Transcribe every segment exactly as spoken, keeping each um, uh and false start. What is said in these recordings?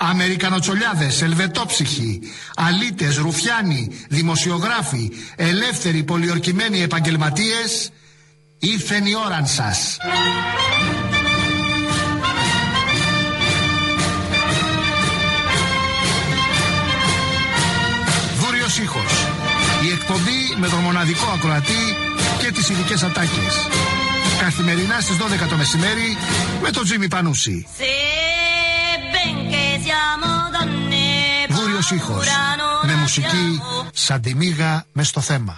Αμερικανοτσολιάδες, ελβετόψυχοι, αλήτες, ρουφιάνοι, δημοσιογράφοι, ελεύθεροι πολιορκημένοι επαγγελματίες, ήρθεν η ώραν σας. Βούριος ήχος. Η εκπομπή με τον μοναδικό ακροατή και τις ειδικές ατάκες. Καθημερινά στις δώδεκα το μεσημέρι με τον Τζίμι Πανούση. Βούριος ήχος. Με μουσική σαν τη μύγα μες στο θέμα.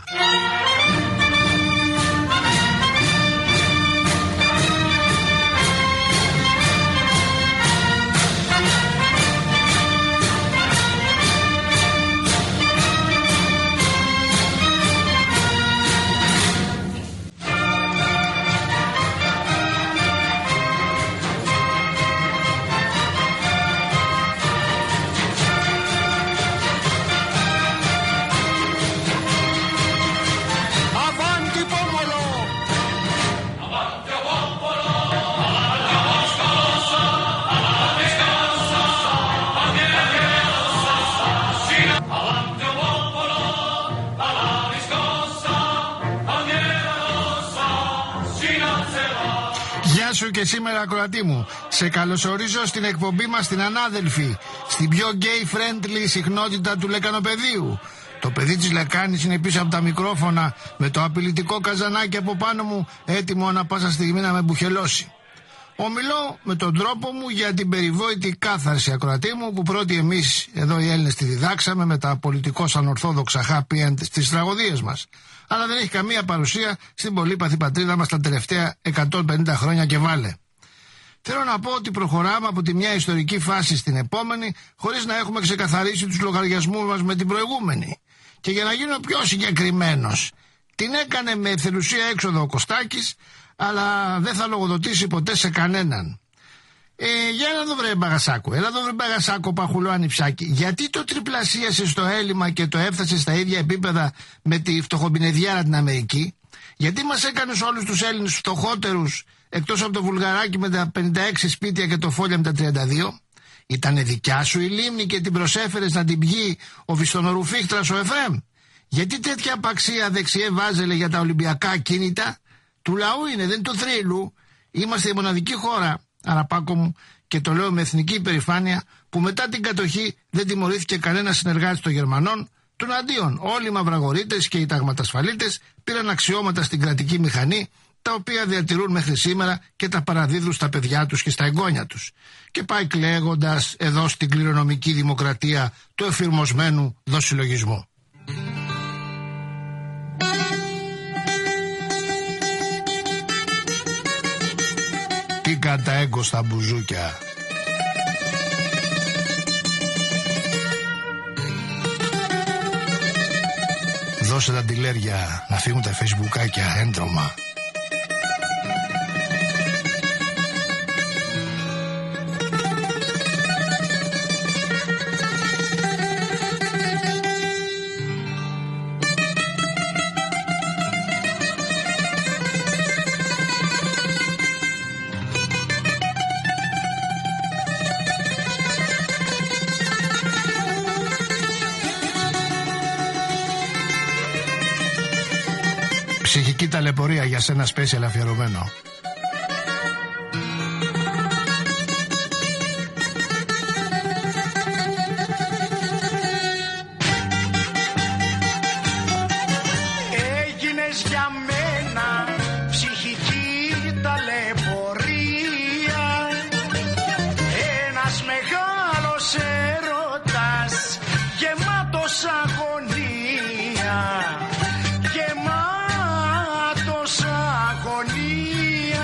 Σου και σήμερα ακροατή μου. Σε καλωσορίζω στην εκπομπή μας στην Ανάδελφη, στην πιο gay friendly συχνότητα του Λεκανοπεδίου. Το παιδί της Λεκάνης είναι πίσω από τα μικρόφωνα με το απειλητικό καζανάκι από πάνω μου, έτοιμο ανα πάσα στιγμή να με μπουχελώσει. Ομιλώ με τον τρόπο μου για την περιβόητη κάθαρση, ακροατή μου, που πρώτοι εμείς εδώ οι Έλληνες τη διδάξαμε με τα πολιτικώς ανορθόδοξα happy end στις τραγωδίες μας. Αλλά δεν έχει καμία παρουσία στην πολύπαθη πατρίδα μας τα τελευταία εκατόν πενήντα χρόνια και βάλε. Θέλω να πω ότι προχωράμε από τη μια ιστορική φάση στην επόμενη, χωρίς να έχουμε ξεκαθαρίσει τους λογαριασμούς μας με την προηγούμενη. Και για να γίνω πιο συγκεκριμένος, την έκανε με εθελουσία έξοδο ο Κωστάκης, αλλά δεν θα λογοδοτήσει ποτέ σε κανέναν. Ε, για να δω βρε Μπαγασάκο, έλα δω βρε Μπαγασάκο παχουλό ανιψάκι. Γιατί το τριπλασίασε στο έλλειμμα και το έφτασε στα ίδια επίπεδα με τη φτωχομπινεδιάρα την Αμερική? Γιατί μας έκανες όλους τους Έλληνες φτωχότερους, εκτός από το βουλγαράκι με τα πενήντα έξι σπίτια και το φόλια με τα τριάντα δύο? Ήτανε δικιά σου η λίμνη και την προσέφερες να την πιει ο Βιστονορουφίχτρας ο Εφραίμ? Γιατί τέτοια απαξία δεξιέ βάζελε για τα Ολυμπιακά κίνητα? Του λαού είναι, δεν του θρύλου. Είμαστε η μοναδική χώρα, Αραπάκο μου, και το λέω με εθνική υπερηφάνεια, που μετά την κατοχή δεν τιμωρήθηκε κανένα συνεργάτη των Γερμανών. Του αντίον, όλοι οι μαυραγορείτες και οι ταγματασφαλίτες πήραν αξιώματα στην κρατική μηχανή, τα οποία διατηρούν μέχρι σήμερα και τα παραδίδουν στα παιδιά τους και στα εγγόνια τους. Και πάει κλαίγοντας εδώ στην κληρονομική δημοκρατία του εφηρμοσμένου δοσυλλογισμού. Τι καταέγκω στα μπουζούκια. Δώσε τα τηλέρια να φύγουν τα φεϊσμπουκάκια έντρομα. Ψυχική ταλαιπωρία για σένα special αφιερωμένο. Έγινες για μένα ψυχική ταλαιπωρία, ένας μεγάλος έρωτας γεμάτος αγωνία, γεμάτος αγωνία.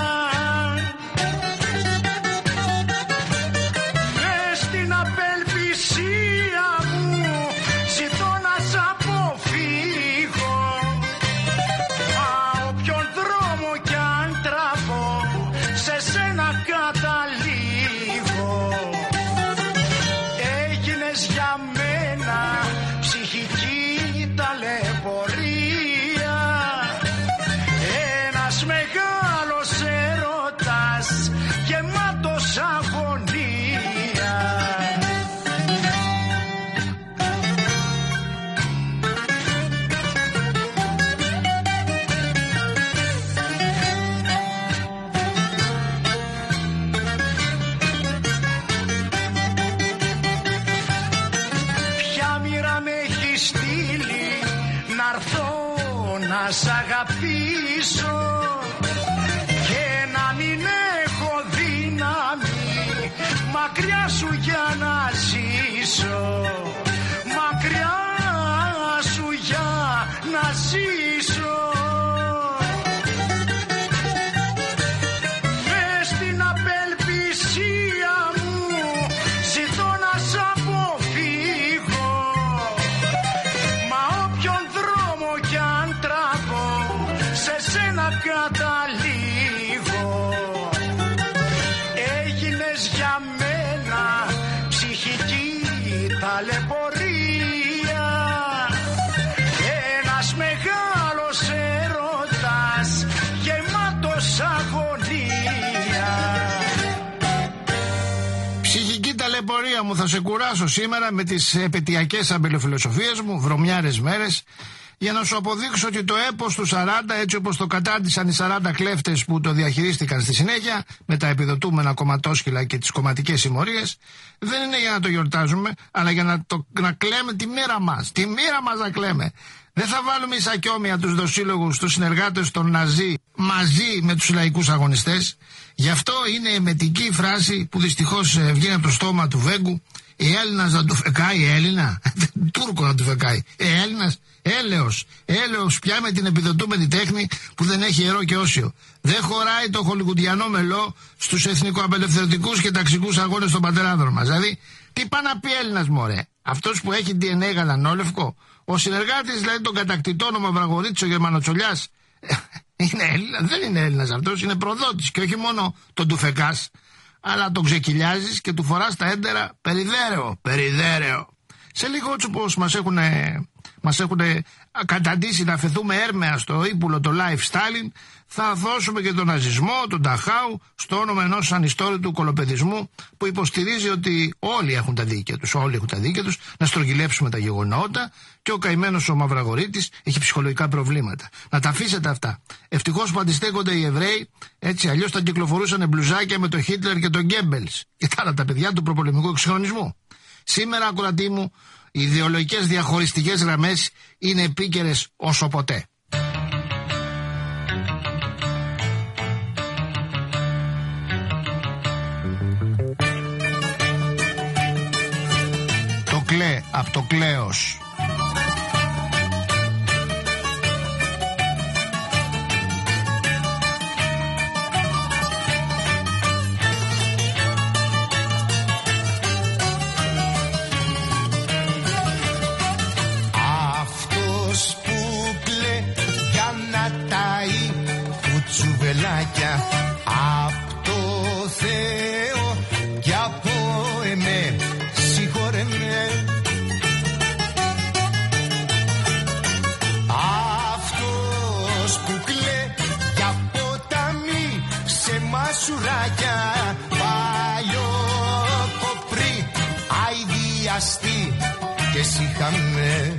σ' αγαπήσω και να μην έχω δύναμη μακριά σου για να ζήσω, μακριά σου για να ζήσω. Μες στην απελπισία μου ζητώ να σ' αποφύγω, μα όποιον δρόμο κι αν τραβώ σε σένα καταλήγω. Έγινες για μένα ψυχική ταλαιπωρία, ένας μεγάλος έρωτας γεμάτος αγωνία. Ψυχική ταλαιπωρία μου, θα σε κουράσω σήμερα με τις επαιτειακές αμπελοφιλοσοφίες μου, βρωμιάρες μέρες, για να σου αποδείξω ότι το έπος του σαράντα, έτσι όπως το κατάρτισαν οι σαράντα κλέφτες που το διαχειρίστηκαν στη συνέχεια, με τα επιδοτούμενα κομματόσκυλα και τις κομματικές συμμορίες, δεν είναι για να το γιορτάζουμε, αλλά για να, το, να κλαίμε τη μοίρα μας. Τη μοίρα μας να κλαίμε. Δεν θα βάλουμε ισακιόμια τους δοσύλλογους, τους συνεργάτες των Ναζί, μαζί με τους λαϊκούς αγωνιστές. Γι' αυτό είναι εμετική η φράση που δυστυχώς βγαίνει από το στόμα του Βέγκου. Η Έλληνας να του φεκάει, Έλληνα. Τούρκο να του φεκάει. Ε, Έλληνας, έλεος. Έλεος πια με την επιδοτούμενη τέχνη που δεν έχει ιερό και όσιο. Δεν χωράει το χολιγουντιανό μελό στους εθνικοαπελευθερωτικούς και ταξικούς αγώνες των πατεράδων μας. Δηλαδή, τι πάει να πει Έλληνας, μωρέ. Αυτός που έχει ντι εν έι γαλανόλευκο. Ο συνεργάτης δηλαδή των κατακτητών, ο Μαυραγορίτης, ο Γερμανοτσολιάς. Είναι Έλληνα, δεν είναι Έλληνας αυτός, είναι προδότης και όχι μόνο τον του φεκάς, αλλά τον ξεκυλιάζεις και του φοράς τα έντερα περιδέρεο, περιδέρεο. Σε λίγο έτσι όπως μας έχουν, μας έχουν καταντήσει να φεθούμε έρμεα στο ύπουλο το lifestyle, θα δώσουμε και τον ναζισμό, τον Ταχάου, στο όνομα ενός ανιστόρητου κολοπεδισμού που υποστηρίζει ότι όλοι έχουν τα δίκαια τους, όλοι έχουν τα δίκαια τους, να στρογγυλέψουμε τα γεγονότα και ο καημένος ο Μαυραγορίτης έχει ψυχολογικά προβλήματα. Να τα αφήσετε αυτά. Ευτυχώς που αντιστέκονται οι Εβραίοι, έτσι αλλιώς θα κυκλοφορούσαν μπλουζάκια με τον Χίτλερ και τον Γκέμπελς και τα άλλα τα παιδιά του προπολεμικού εξυγχρονισμού. Σήμερα, ακροατή μου, οι ιδεολογικές διαχωριστικές γραμμές είναι επίκαιρες όσο ποτέ. Το κλέ από το κλέος. Απ' το Θεό και από εμέ συγχωρέ με. Αυτός που κλαί για ποτάμι σε μασουράκια, παλιό κοπρί αηδιαστή και συχαμέ.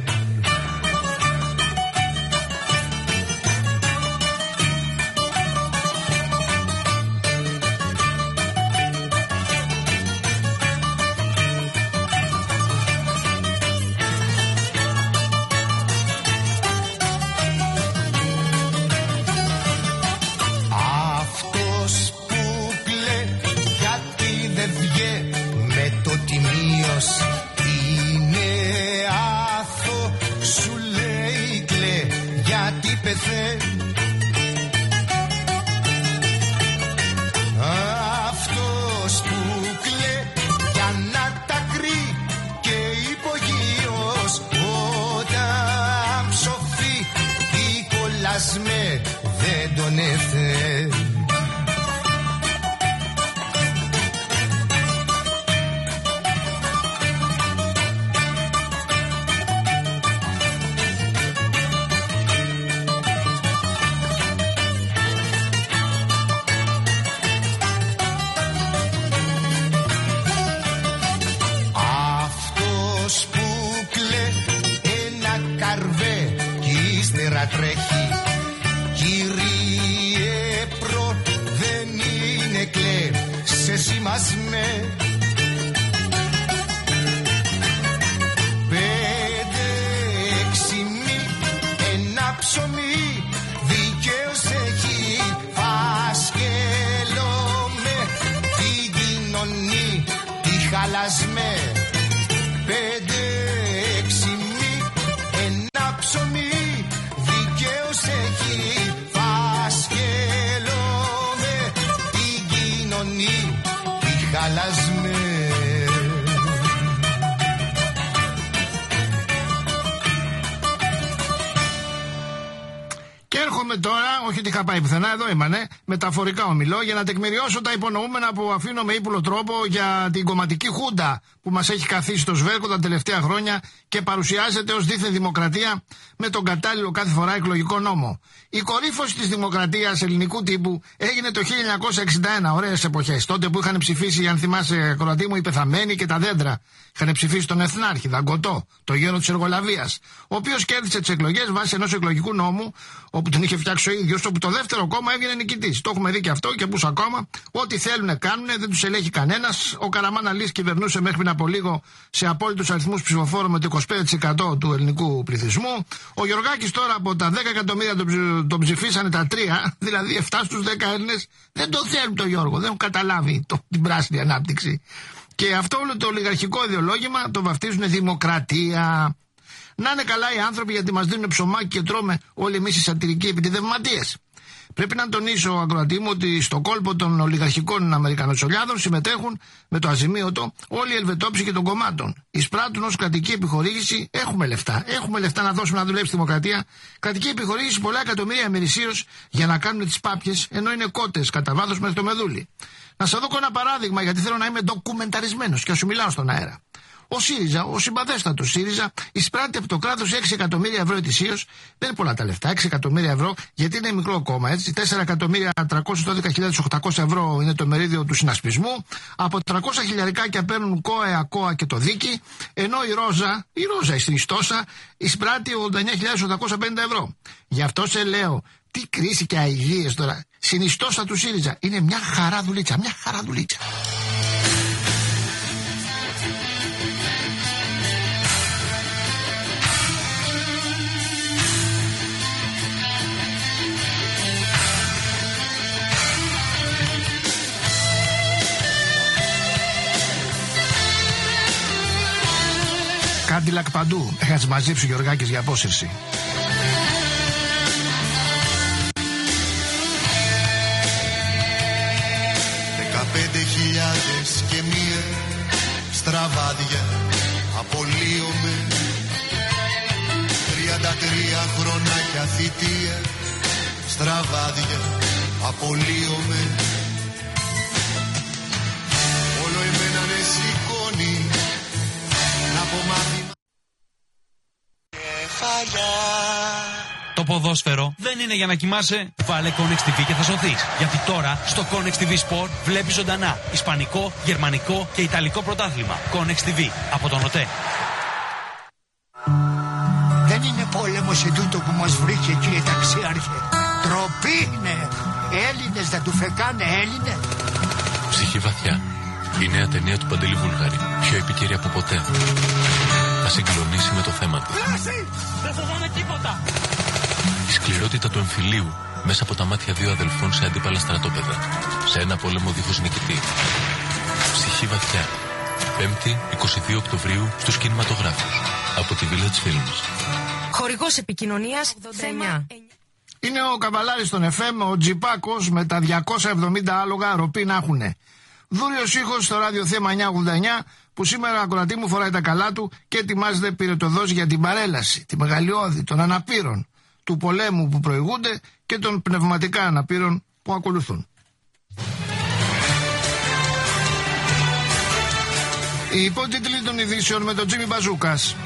Είναι άθο, σου λέει κλαί γιατί πεθαίνει. Αυτός που κλαί για να τα κρύει και υπογείως, όταν ψοφεί η κολλασμέ δεν τον έφερε. Τρέχει, κύριε προ, δεν είναι κλαί, σε σημασμέ. Πέντε έξι μη, ένα ψωμί πέντε έξι μη, ένα ψωμί δικαίως έχει. Φασκελώμε την κοινωνία τη χαλασμένη. Και έρχομαι τώρα, όχι ότι είχα πάει πουθενά, εδώ ήμανε, μεταφορικά ομιλώ, για να τεκμηριώσω τα υπονοούμενα που αφήνω με ύπουλο τρόπο για την κομματική χούντα που μας έχει καθίσει στο σβέρκο τα τελευταία χρόνια και παρουσιάζεται ως δίθεν δημοκρατία με τον κατάλληλο κάθε φορά εκλογικό νόμο. Η κορύφωση της δημοκρατίας ελληνικού τύπου έγινε το χίλια εννιακόσια εξήντα ένα, ωραίες εποχές. Τότε που είχαν ψηφίσει, αν θυμάσαι, Κροατή μου, οι πεθαμένοι και τα δέντρα. Είχαν ψηφίσει τον Εθνάρχη, Δαγκωτό, το γέρο της Εργολαβίας, ο οποίος κέρδισε τις εκλογές βάσει ενός εκλογικού νόμου, όπου τον είχε φτιάξει ο ίδιος, όπου το δεύτερο κόμμα έβγαινε νικητής. Το έχουμε δει και αυτό και πούς ακόμα. Ό,τι θέλουν κάνουν, δεν τους ελέγχει κανένας. Ο Καραμάν Αλής κυβερνούσε μέχρι πριν από λίγο σε απόλυτους αριθμούς ψηφοφόρων με το είκοσι πέντε τοις εκατό του ελληνικού πληθυσμού. Ο Γιωργάκης τώρα από τα δέκα εκατομμύρια τον, τον ψηφίσανε τα τρία, δηλαδή επτά στους δέκα Έλληνες δεν το θέλουν τον Γιώργο, δεν έχουν καταλάβει το, την πράσινη ανάπτυξη. Και αυτό όλο το ολιγαρχικό ιδεολόγημα το βαφτίζουν δημοκρατία. Να είναι καλά οι άνθρωποι γιατί μας δίνουν ψωμάκι και τρώμε όλοι εμείς οι σατυρικοί επιτιδευματίες. Πρέπει να τονίσω, ακροατή μου, ότι στο κόλπο των ολιγαρχικών Αμερικανοτσολιάδων συμμετέχουν με το αζημίωτο όλοι οι ελβετόψοι και των κομμάτων. Εισπράττουν ως κρατική επιχορήγηση, έχουμε λεφτά. Έχουμε λεφτά να δώσουμε να δουλέψει η δημοκρατία. Κρατική επιχορήγηση πολλά εκατομμύρια ημερησίως για να κάνουν τις πάπιες, ενώ είναι κότες κατά βάθος μέχρι το μεδούλι. Να σας δώσω ένα παράδειγμα, γιατί θέλω να είμαι ντοκουμενταρισμένος και να σου μιλάω στον αέρα. Ο ΣΥΡΙΖΑ, ο συμπαθέστατος ΣΥΡΙΖΑ, εισπράττει από το κράτος έξι εκατομμύρια ευρώ ετησίως. Δεν είναι πολλά τα λεφτά, έξι εκατομμύρια ευρώ, γιατί είναι μικρό κόμμα, έτσι. τέσσερα εκατομμύρια τριακόσιες δώδεκα χιλιάδες οκτακόσια ευρώ είναι το μερίδιο του συνασπισμού. Από τριακόσια χιλιαρικάκια παίρνουν ΚΟΕ, ΑΚΟΑ και το Δίκη, ενώ η Ρόζα, η Ρόζα η συνιστόσα, εισπράττει ογδόντα εννέα χιλιάδες οκτακόσια πενήντα ευρώ. Γι' αυτό σε λέω, τι κρίση και αηδίες τώρα. Συνιστόσα του ΣΥΡΙΖΑ. Είναι μια χαρά δουλίτσα, μια χαρά δουλίτσα. Κάντιλακ παντού. Έχα τις μαζέψει ο Γιωργάκης για απόσυρση. Δεκαπέντε χιλιάδες και μία στραβάδια απολύομαι. Τριάντα τρία χρονάκια θητεία στραβάδια απολύομαι. Όλο εμένα με σηκώνει να πω μάθημα κεφαλιά. Το ποδόσφαιρο δεν είναι για να κοιμάσαι. Βάλε Connex τι βι και θα σωθείς. Γιατί τώρα στο Connex τι βι Sport βλέπεις ζωντανά ισπανικό, γερμανικό και ιταλικό πρωτάθλημα. Connex τι βι από τον ΟΤΕ. Δεν είναι πόλεμος ετούτο που μας βρήκε, κύριε ταξιάρχε. Τροπή είναι. Έλληνες δεν του φεκάνε Έλληνες. Ψυχή βαθιά. Η νέα ταινία του Παντελή Βούλγαρη. Πιο επίκαιρη από ποτέ. Θα συγκλονίσει με το θέμα του. Δεν φοβάμαι τίποτα. Η σκληρότητα του εμφυλίου μέσα από τα μάτια δύο αδελφών σε αντίπαλα στρατόπεδα. Σε ένα πόλεμο δίχως νικητή. Ψυχή βαθιά. Πέμπτη, εικοστή δεύτερη Οκτωβρίου στους κινηματογράφους. Από τη Village Films. Χορηγός επικοινωνίας θέμα. Είναι ο Καβαλάρης στον εφ εμ, ο Τζιπάκος με τα διακόσια εβδομήντα άλογα ροπή να έχουνε. Δούριος ήχος στο ραδιοθέμα εννιακόσια ογδόντα εννιά που σήμερα ακροατή μου φοράει τα καλά του και ετοιμάζεται πυρετοδός για την παρέλαση, τη μεγαλειώδη των αναπήρων, του πολέμου που προηγούνται και των πνευματικά αναπήρων που ακολουθούν. Οι υπότιτλοι των ειδήσεων με τον Τζίμι Μπαζούκας.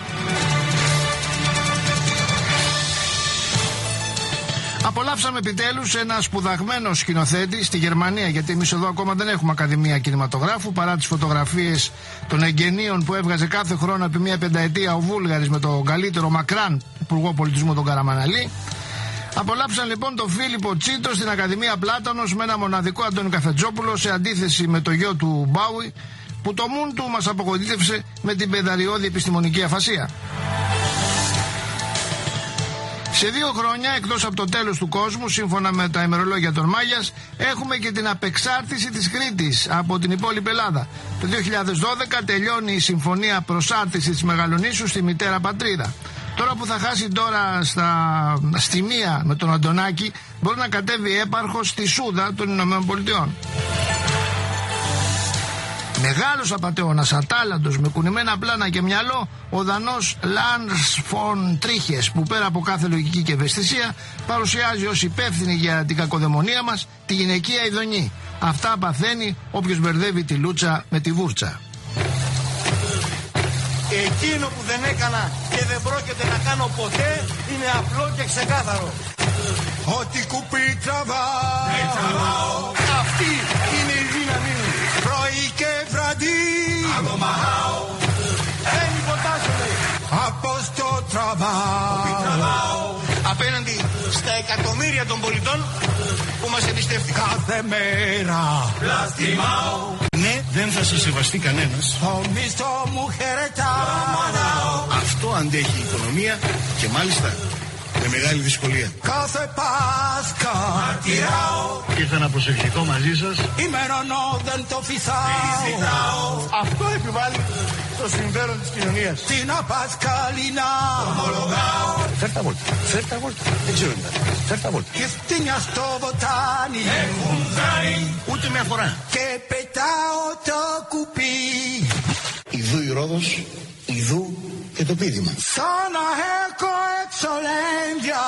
Απολαύσαμε επιτέλους ένα σπουδαγμένο σκηνοθέτη στη Γερμανία, γιατί εμείς εδώ ακόμα δεν έχουμε Ακαδημία Κινηματογράφου, παρά τις φωτογραφίες των εγγενείων που έβγαζε κάθε χρόνο επί μία πενταετία ο Βούλγαρης με τον καλύτερο μακράν υπουργό πολιτισμού τον Καραμάν Αλή. Απολαύσαν λοιπόν τον Φίλιππο Τσίτο στην Ακαδημία Πλάτωνος με ένα μοναδικό Αντώνη Καφετζόπουλο, σε αντίθεση με το γιο του Μπάουι, που το μουν του μας απογοήτευσε με την πεδαριώδη επιστημονική αφασία. Σε δύο χρόνια, εκτός από το τέλος του κόσμου, σύμφωνα με τα ημερολόγια των Μάγιας, έχουμε και την απεξάρτηση της Κρήτης από την υπόλοιπη Ελλάδα. Το δύο χιλιάδες δώδεκα τελειώνει η συμφωνία προσάρτησης της Μεγαλονήσου στη μητέρα πατρίδα. Τώρα που θα χάσει τώρα στα, στη μία με τον Αντωνάκη, μπορεί να κατέβει έπαρχος στη Σούδα των Ηνωμένων Πολιτειών. Μεγάλος απατεώνας, ατάλλαντος, με κουνημένα πλάνα και μυαλό, ο Δανός Λάνς Φον Τρίχες, που πέρα από κάθε λογική και ευαισθησία παρουσιάζει ως υπεύθυνη για την κακοδαιμονία μας τη γυναικεία ειδονή. Αυτά παθαίνει όποιος μπερδεύει τη λούτσα με τη βούρτσα. Εκείνο που δεν έκανα και δεν πρόκειται να κάνω ποτέ είναι απλό και ξεκάθαρο. Ό,τι κουπί τραβά, αυτή είναι η δύναμή μου. πρωί και βραδύ, Δεν υποτάσσομαι από στο τραβάω, απέναντι στα εκατομμύρια των πολιτών που μας εμπιστεύτηκαν. κάθε μέρα Πλαστιμάω. Ναι, δεν θα σε σεβαστεί κανένας. το μισθό μου χαιρετάω, Αυτό αντέχει η οικονομία και μάλιστα με μεγάλη δυσκολία. κάθε Πάσχα μαρτυράω, Ήρθα να προσευχηθώ μαζί σας. ημερονό δεν το φυσάω, Αυτό επιβάλλει το συμφέρον της κοινωνίας. την Απασκαλινά ομολογάω, Φέρ' τα βόλτα, φέρ' τα βόλτα. Δεν ξέρω τι θα. Φέρ' τα βόλτα. και φτύνια στο βοτάνι έχουν φέρει Ούτε μια φορά. και πετάω το κουπί Ιδού η Ρόδος, ιδού και το πείδημα. σαν να έχω εξολένδια.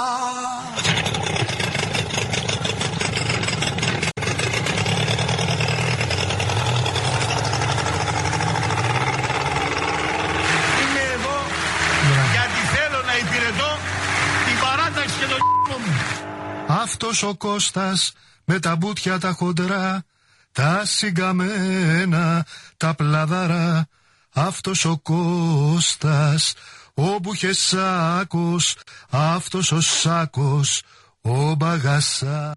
Είμαι εδώ γιατί θέλω να υπηρετώ την παράταξη και τον μου. Αυτός ο Κώστας με τα μπουτια τα χοντρά, τα συγκαμμένα, τα πλαδαρά. Αυτός ο Κώστας, ο Μπουχεσάκος, αυτός ο Σάκος, ο Μπαγασά.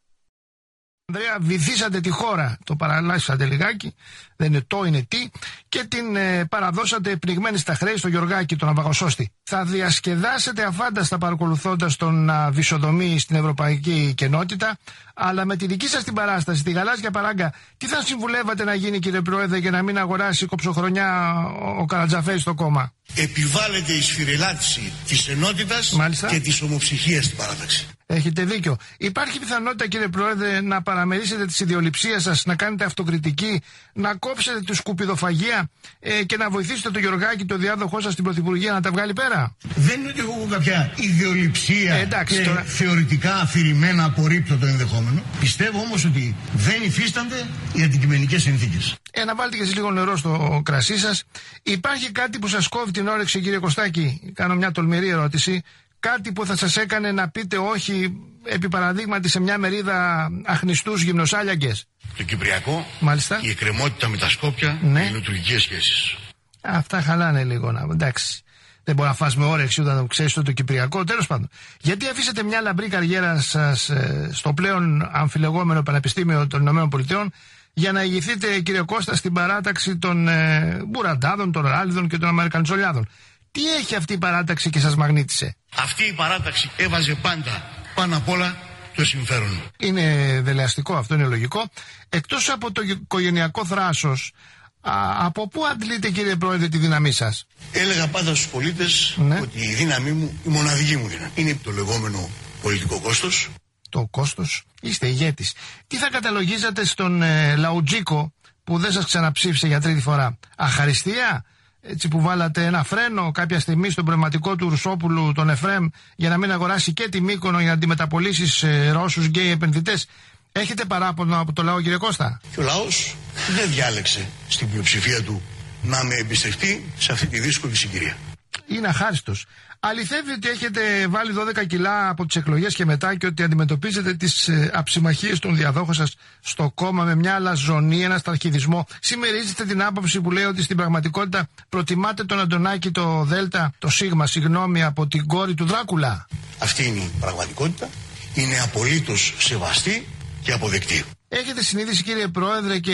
Ανδρέα, βυθίσατε τη χώρα, το παραλλάσσατε λιγάκι, δεν είναι το, είναι τι, και την ε, παραδώσατε πνιγμένη στα χρέη στο Γιωργάκη, τον Αβαγοσώστη. Θα διασκεδάσετε αφάνταστα παρακολουθώντας τον α, Βυσοδομή στην ευρωπαϊκή κενότητα, αλλά με τη δική σας την παράσταση, τη γαλάζια παράγκα, τι θα συμβουλεύατε να γίνει, κύριε Πρόεδρε, για να μην αγοράσει κοψοχρονιά ο, ο Καρατζαφέρης στο κόμμα? Επιβάλλεται η σφυριλάτηση της ενότητας Μάλιστα. και της ομοψυχίας στην παράταξη. Έχετε δίκιο. Υπάρχει πιθανότητα, κύριε Πρόεδρε, να παραμερίσετε τη ιδιοληψία σας, να κάνετε αυτοκριτική, να κόψετε τη σκουπιδοφαγία ε, και να βοηθήσετε τον Γιωργάκη, τον διάδοχό σας στην Πρωθυπουργία, να τα βγάλει πέρα? Δεν είναι ότι έχω κάποια ιδεολειψία Ε, εντάξει, και τώρα. θεωρητικά αφηρημένα απορρίπτω το ενδεχόμενο. Πιστεύω όμως ότι δεν υφίστανται οι αντικειμενικές συνθήκες. Ε, να βάλετε και εσείς λίγο νερό στο κρασί σας. Υπάρχει κάτι που σας κόβει την όρεξη, κύριε Κωστάκη? Κάνω μια τολμηρή ερώτηση. Κάτι που θα σας έκανε να πείτε όχι, επί παραδείγματι, σε μια μερίδα αχνιστούς γυμνοσάλιαγκες? Το Κυπριακό, Μάλιστα. η εκκρεμότητα με τα Σκόπια, Ναι. οι λειτουργικές σχέσεις. Αυτά χαλάνε λίγο, να, εντάξει. Δεν μπορεί να φας με όρεξη όταν ξέρεις το, το Κυπριακό. Τέλος πάντων, γιατί αφήσετε μια λαμπρή καριέρα σας ε, στο πλέον αμφιλεγόμενο Πανεπιστήμιο των Ηνωμένων Πολιτειών για να ηγηθείτε, κύριε Κώστα, στην παράταξη των ε, Μπουραντάδων, των Ράλιδων και των Αμερικαντσολιάδων? Τι έχει αυτή η παράταξη και σας μαγνήτησε? Αυτή η παράταξη έβαζε πάντα πάνω απ' όλα το συμφέρον. Είναι δελεαστικό, αυτό είναι λογικό. Εκτός από το οικογενειακό θράσος, α, από πού αντλείτε, κύριε Πρόεδρε, τη δύναμή σας? Έλεγα πάντα στους πολίτες Ναι. ότι η δύναμή μου, η μοναδική μου δύναμη, είναι το λεγόμενο πολιτικό κόστος. Το κόστος. Είστε ηγέτης. Τι θα καταλογίζατε στον ε, Λαουτζίκο που δεν σας ξαναψήφισε για τρίτη φορά? Αχαριστία? Έτσι που βάλατε ένα φρένο κάποια στιγμή στον πνευματικό του Ρουσόπουλου, τον Εφρέμ, για να μην αγοράσει και τη Μύκονο για να αντιμεταπολίσει σε Ρώσους γκέι επενδυτές? Έχετε παράπονο από το λαό, κύριε Κώστα? Και ο λαός δεν διάλεξε στην πλειοψηφία του να με εμπιστευτεί σε αυτή τη δύσκολη συγκυρία. Είναι αχάριστος. Αληθεύει ότι έχετε βάλει δώδεκα κιλά από τις εκλογές και μετά και ότι αντιμετωπίζετε τις ε, αψημαχίες των διαδόχων σας στο κόμμα με μια αλαζονία, ένα σταρχιδισμό? Συμμερίζετε την άποψη που λέει ότι στην πραγματικότητα προτιμάτε τον Αντωνάκη το Δέλτα, το Σίγμα, συγγνώμη, από την κόρη του Δράκουλα? Αυτή είναι η πραγματικότητα. Είναι απολύτως σεβαστή και αποδεκτή. Έχετε συνείδηση, κύριε Πρόεδρε, και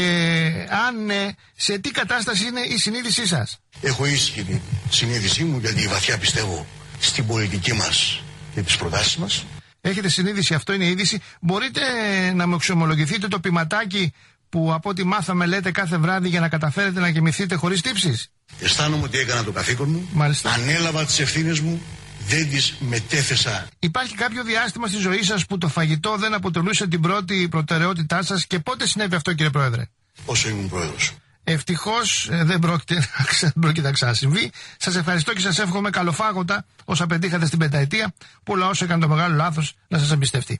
αν ναι, σε τι κατάσταση είναι η συνείδησή σας? Έχω ήσυχη τη συνείδησή μου γιατί βαθιά πιστεύω στην πολιτική μας για τις προτάσεις μας. Έχετε συνείδηση, αυτό είναι η είδηση. Μπορείτε να μου εξομολογηθείτε το ποιηματάκι που από ό,τι μάθαμε λέτε κάθε βράδυ για να καταφέρετε να κοιμηθείτε χωρίς τύψεις? Αισθάνομαι ότι έκανα το καθήκον μου. Μάλιστα. Ανέλαβα τις ευθύνες μου. Δεν τις μετέθεσα. Υπάρχει κάποιο διάστημα στη ζωή σας που το φαγητό δεν αποτελούσε την πρώτη προτεραιότητά σας και πότε συνέβη αυτό, κύριε Πρόεδρε? Όσο ήμουν πρόεδρος. Ευτυχώς ε, δεν πρόκειται, πρόκειται να ξανασυμβεί. Σας ευχαριστώ και σας εύχομαι καλοφάγωτα όσα πετύχατε στην πενταετία, που ο λαός έκανε το μεγάλο λάθος να σας εμπιστευτεί.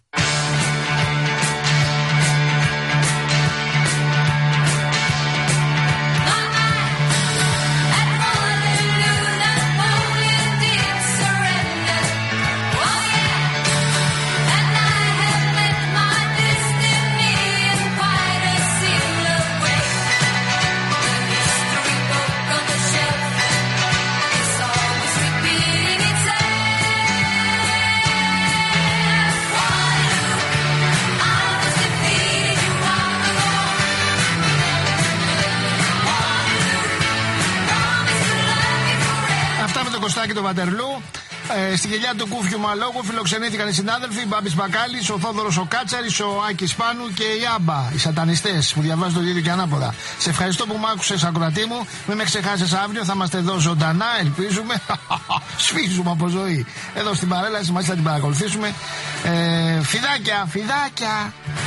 Και το Βατερλού. Ε, στη γελιά του Κούφιου Μαλόγου φιλοξενήθηκαν οι συνάδελφοι Μπάμπης Μπακάλης, ο Θόδωρος ο Κάτσαρης, ο Άκης Πάνου και η Άμπα, οι σατανιστές που διαβάζουν το ίδιο και ανάποδα. Σε ευχαριστώ που μ' άκουσες, ακροατή μου. Μην με ξεχάσεις αύριο, θα είμαστε εδώ ζωντανά, ελπίζουμε. Σφίζουμε από ζωή. Εδώ στην παρέλαση μαζί θα την παρακολουθήσουμε. Ε, φιδάκια, φιδάκια.